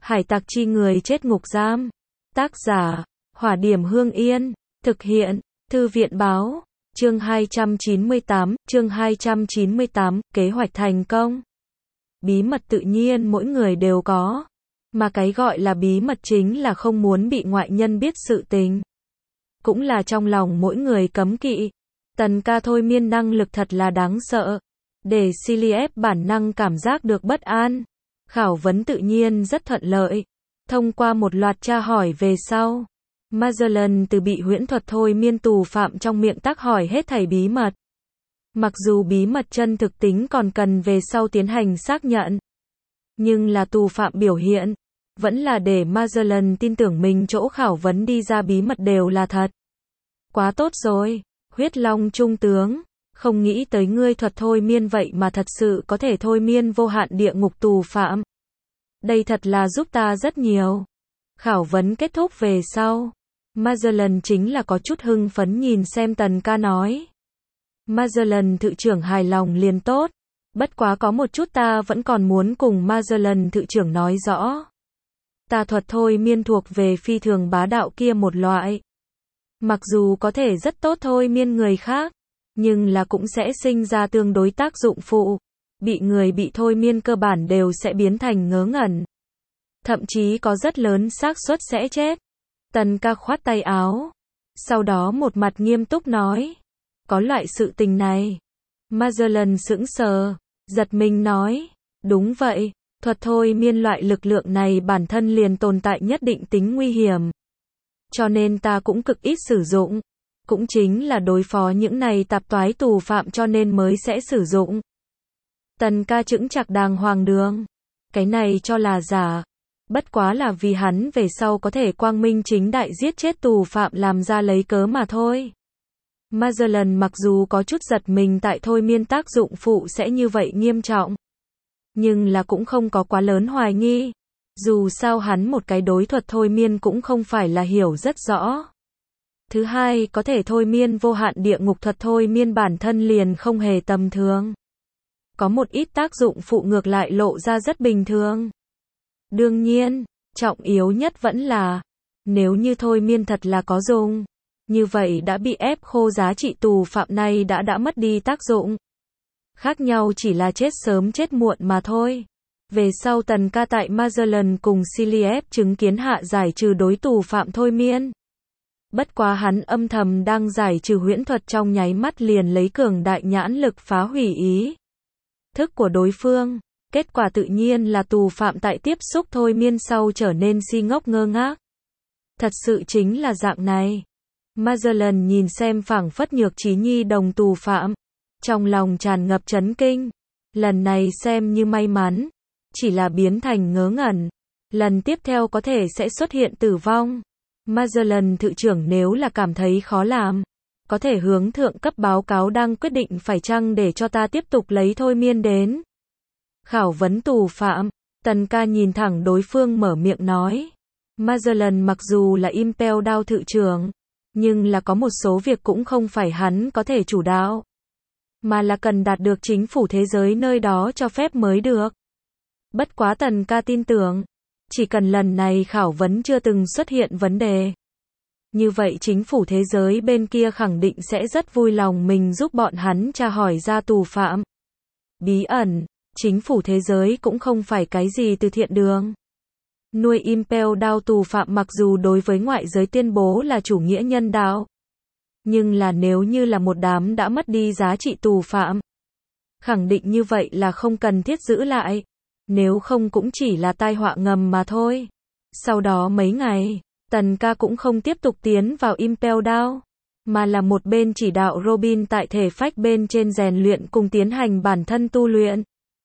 Hải tặc chi người chết ngục giam. Tác giả, Hỏa Điểm Hương Yên. Thực hiện, Thư viện Báo. Chương 298, kế hoạch thành công. Bí mật tự nhiên mỗi người đều có. Mà cái gọi là bí mật chính là không muốn bị ngoại nhân biết sự tình. Cũng là trong lòng mỗi người cấm kỵ. Tần ca thôi miên năng lực thật là đáng sợ. Để Cillian bản năng cảm giác được bất an. Khảo vấn tự nhiên rất thuận lợi. Thông qua một loạt tra hỏi về sau, Magellan từ bị huyễn thuật thôi miên tù phạm trong miệng tác hỏi hết thảy bí mật. Mặc dù bí mật chân thực tính còn cần về sau tiến hành xác nhận. Nhưng là tù phạm biểu hiện, vẫn là để Magellan tin tưởng mình chỗ khảo vấn đi ra bí mật đều là thật. Quá tốt rồi, huyết long trung tướng, không nghĩ tới ngươi thuật thôi miên vậy mà thật sự có thể thôi miên vô hạn địa ngục tù phạm. Đây thật là giúp ta rất nhiều. Khảo vấn kết thúc về sau, Magellan chính là có chút hưng phấn nhìn xem Tần ca nói. Magellan thự trưởng hài lòng liền tốt. Bất quá có một chút ta vẫn còn muốn cùng Magellan thự trưởng nói rõ. Ta thuật thôi miên thuộc về phi thường bá đạo kia một loại. Mặc dù có thể rất tốt thôi miên người khác, nhưng là cũng sẽ sinh ra tương đối tác dụng phụ. Bị người bị thôi miên cơ bản đều sẽ biến thành ngớ ngẩn. Thậm chí có rất lớn xác suất sẽ chết. Tần ca khoát tay áo. Sau đó một mặt nghiêm túc nói. Có loại sự tình này. Magellan sững sờ, giật mình nói. Đúng vậy, thuật thôi miên loại lực lượng này bản thân liền tồn tại nhất định tính nguy hiểm. Cho nên ta cũng cực ít sử dụng. Cũng chính là đối phó những này tạp toái tù phạm cho nên mới sẽ sử dụng. Tần ca chững chạc đàng hoàng đường. Cái này cho là giả. Bất quá là vì hắn về sau có thể quang minh chính đại giết chết tù phạm làm ra lấy cớ mà thôi. Magellan mặc dù có chút giật mình tại thôi miên tác dụng phụ sẽ như vậy nghiêm trọng. Nhưng là cũng không có quá lớn hoài nghi. Dù sao hắn một cái đối thuật thôi miên cũng không phải là hiểu rất rõ. Thứ hai, có thể thôi miên vô hạn địa ngục thuật thôi miên bản thân liền không hề tầm thường. Có một ít tác dụng phụ ngược lại lộ ra rất bình thường. Đương nhiên, trọng yếu nhất vẫn là, nếu như thôi miên thật là có dùng, như vậy đã bị ép khô giá trị tù phạm này đã mất đi tác dụng. Khác nhau chỉ là chết sớm chết muộn mà thôi. Về sau Tần ca tại Magellan cùng Cillian chứng kiến hạ giải trừ đối tù phạm thôi miên. Bất quá hắn âm thầm đang giải trừ huyễn thuật trong nháy mắt liền lấy cường đại nhãn lực phá hủy ý thức của đối phương. Kết quả tự nhiên là tù phạm tại tiếp xúc thôi miên sau trở nên si ngốc ngơ ngác. Thật sự chính là dạng này. Magellan nhìn xem phảng phất nhược trí nhi đồng tù phạm. Trong lòng tràn ngập chấn kinh. Lần này xem như may mắn. Chỉ là biến thành ngớ ngẩn. Lần tiếp theo có thể sẽ xuất hiện tử vong. Magellan thự trưởng nếu là cảm thấy khó làm, có thể hướng thượng cấp báo cáo đang quyết định phải chăng để cho ta tiếp tục lấy thôi miên đến. Khảo vấn tù phạm, Tần ca nhìn thẳng đối phương mở miệng nói. Magellan mặc dù là Impel Down thự trưởng, nhưng là có một số việc cũng không phải hắn có thể chủ đạo, mà là cần đạt được chính phủ thế giới nơi đó cho phép mới được. Bất quá Tần ca tin tưởng, chỉ cần lần này khảo vấn chưa từng xuất hiện vấn đề, như vậy chính phủ thế giới bên kia khẳng định sẽ rất vui lòng mình giúp bọn hắn tra hỏi ra tù phạm. Bí ẩn, chính phủ thế giới cũng không phải cái gì từ thiện đường. Nuôi Impel Down tù phạm mặc dù đối với ngoại giới tuyên bố là chủ nghĩa nhân đạo, nhưng là nếu như là một đám đã mất đi giá trị tù phạm, khẳng định như vậy là không cần thiết giữ lại. Nếu không cũng chỉ là tai họa ngầm mà thôi. Sau đó mấy ngày, Tần ca cũng không tiếp tục tiến vào Impel Down, mà là một bên chỉ đạo Robin tại thể phách bên trên rèn luyện cùng tiến hành bản thân tu luyện.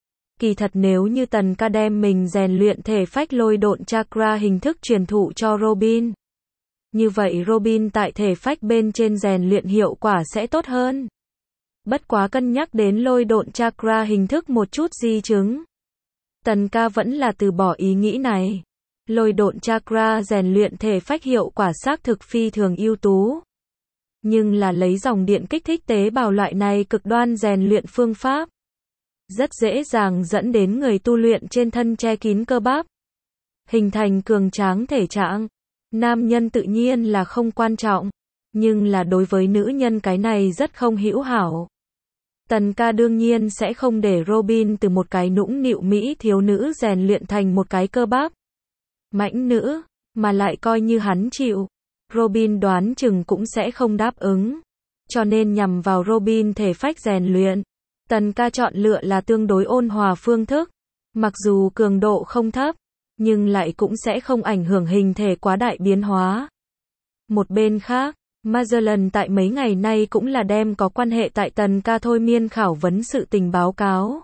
Kỳ thật nếu như Tần ca đem mình rèn luyện thể phách lôi độn chakra hình thức truyền thụ cho Robin, như vậy Robin tại thể phách bên trên rèn luyện hiệu quả sẽ tốt hơn. Bất quá cân nhắc đến lôi độn chakra hình thức một chút di chứng, Tần ca vẫn là từ bỏ ý nghĩ này. Lôi độn chakra rèn luyện thể phách hiệu quả xác thực phi thường ưu tú. Nhưng là lấy dòng điện kích thích tế bào loại này cực đoan rèn luyện phương pháp, rất dễ dàng dẫn đến người tu luyện trên thân che kín cơ bắp. hình thành cường tráng thể trạng. Nam nhân tự nhiên là không quan trọng, nhưng là đối với nữ nhân cái này rất không hữu hảo. Tần ca đương nhiên sẽ không để Robin từ một cái nũng nịu mỹ thiếu nữ rèn luyện thành một cái cơ bắp mãnh nữ, mà lại coi như hắn chịu. Robin đoán chừng cũng sẽ không đáp ứng. Cho nên nhằm vào Robin thể phách rèn luyện, Tần ca chọn lựa là tương đối ôn hòa phương thức. Mặc dù cường độ không thấp, nhưng lại cũng sẽ không ảnh hưởng hình thể quá đại biến hóa. Một bên khác, Magellan tại mấy ngày nay cũng là đem có quan hệ tại Tần ca thôi miên khảo vấn sự tình báo cáo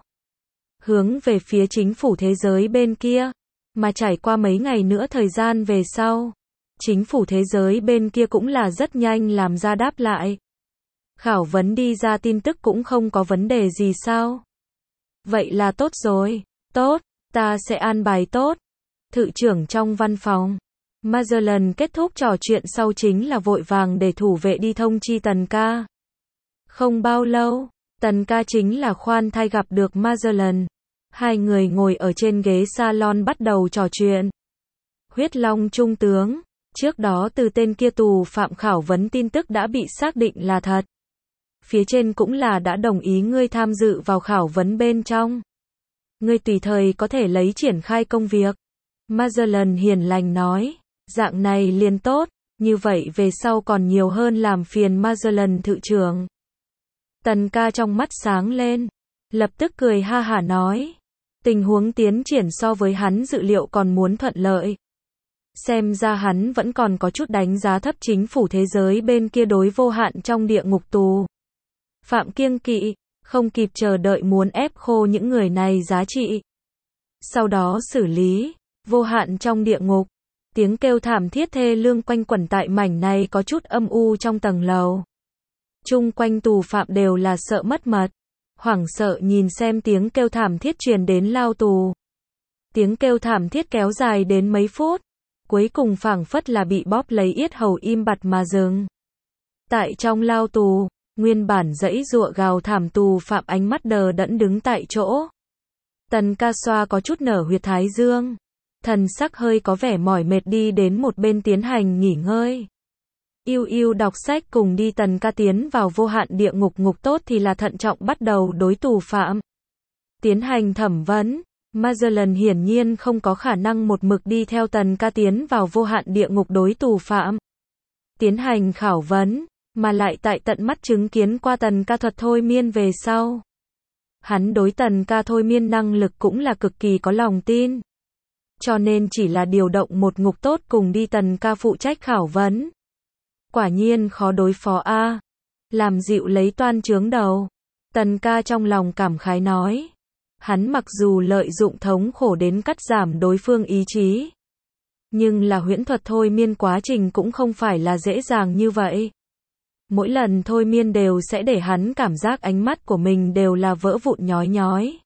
hướng về phía chính phủ thế giới bên kia, mà trải qua mấy ngày nữa thời gian về sau, chính phủ thế giới bên kia cũng là rất nhanh làm ra đáp lại. Khảo vấn đi ra tin tức cũng không có vấn đề gì sao? Vậy là tốt rồi, tốt, ta sẽ an bài tốt. Thự trưởng trong văn phòng. Magellan kết thúc trò chuyện sau chính là vội vàng để thủ vệ đi thông chi Tần ca. Không bao lâu, Tần ca chính là khoan thai gặp được Magellan. Hai người ngồi ở trên ghế salon bắt đầu trò chuyện. Huyết Long trung tướng, trước đó từ tên kia tù phạm khảo vấn tin tức đã bị xác định là thật. Phía trên cũng là đã đồng ý ngươi tham dự vào khảo vấn bên trong. Ngươi tùy thời có thể lấy triển khai công việc. Magellan hiền lành nói, dạng này liền tốt, như vậy về sau còn nhiều hơn làm phiền Magellan thự trưởng. Tần ca trong mắt sáng lên, lập tức cười ha hả nói, tình huống tiến triển so với hắn dự liệu còn muốn thuận lợi. Xem ra hắn vẫn còn có chút đánh giá thấp chính phủ thế giới bên kia đối vô hạn trong địa ngục tù phạm kiêng kỵ, không kịp chờ đợi muốn ép khô những người này giá trị. Sau đó xử lý, vô hạn trong địa ngục, tiếng kêu thảm thiết thê lương quanh quẩn tại mảnh này có chút âm u trong tầng lầu. Chung quanh tù phạm đều là sợ mất mật, hoảng sợ nhìn xem tiếng kêu thảm thiết truyền đến lao tù. Tiếng kêu thảm thiết kéo dài đến mấy phút, cuối cùng phảng phất là bị bóp lấy yết hầu im bặt mà dừng. Tại trong lao tù, nguyên bản giãy giụa gào thảm tù phạm ánh mắt đờ đẫn đứng tại chỗ. Tần ca xoa có chút nở huyệt thái dương, thần sắc hơi có vẻ mỏi mệt đi đến một bên tiến hành nghỉ ngơi. Yêu yêu đọc sách cùng đi. Tần ca tiến vào vô hạn địa ngục. Ngục tốt thì là thận trọng bắt đầu đối tù phạm tiến hành thẩm vấn. Magellan hiển nhiên không có khả năng một mực đi theo Tần ca tiến vào vô hạn địa ngục đối tù phạm tiến hành khảo vấn, mà lại tại tận mắt chứng kiến qua Tần ca thuật thôi miên về sau. Hắn đối Tần ca thôi miên năng lực cũng là cực kỳ có lòng tin. Cho nên chỉ là điều động một ngục tốt cùng đi Tần ca phụ trách khảo vấn. Quả nhiên khó đối phó a. Làm dịu lấy toan chướng đầu. Tần ca trong lòng cảm khái nói. Hắn mặc dù lợi dụng thống khổ đến cắt giảm đối phương ý chí, nhưng là huyễn thuật thôi miên quá trình cũng không phải là dễ dàng như vậy. Mỗi lần thôi miên đều sẽ để hắn cảm giác ánh mắt của mình đều là vỡ vụn nhói nhói.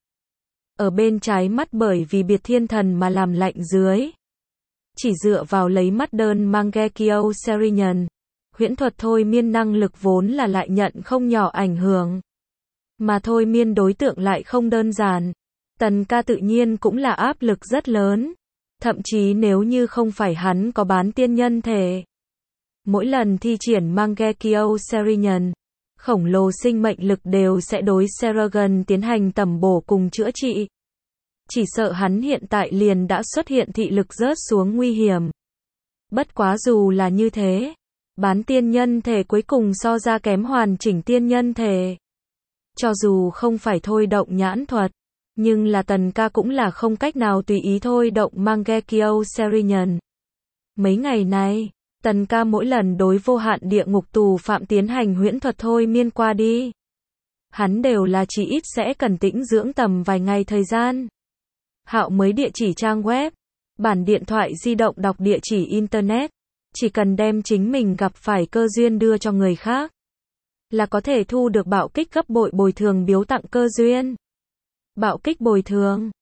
Ở bên trái mắt bởi vì biệt thiên thần mà làm lạnh dưới. Chỉ dựa vào lấy mắt đơn Mangekyo Serinian, huyễn thuật thôi miên năng lực vốn là lại nhận không nhỏ ảnh hưởng. Mà thôi miên đối tượng lại không đơn giản. Tần ca tự nhiên cũng là áp lực rất lớn. Thậm chí nếu như không phải hắn có bán tiên nhân thể. Mỗi lần thi triển Mangekyo Serinian, khổng lồ sinh mệnh lực đều sẽ đối Seragon tiến hành tẩm bổ cùng chữa trị. Chỉ sợ hắn hiện tại liền đã xuất hiện thị lực rớt xuống nguy hiểm. Bất quá dù là như thế, bán tiên nhân thể cuối cùng so ra kém hoàn chỉnh tiên nhân thể. Cho dù không phải thôi động nhãn thuật, nhưng là Tần ca cũng là không cách nào tùy ý thôi động Mangekyo Serinian. Mấy ngày nay, Tần ca mỗi lần đối vô hạn địa ngục tù phạm tiến hành huyễn thuật thôi miên qua đi, hắn đều là chỉ ít sẽ cần tĩnh dưỡng tầm vài ngày thời gian. Hạo mới địa chỉ trang web, bản điện thoại di động đọc địa chỉ internet, chỉ cần đem chính mình gặp phải cơ duyên đưa cho người khác, là có thể thu được bạo kích gấp bội bồi thường biếu tặng cơ duyên. Bạo kích bồi thường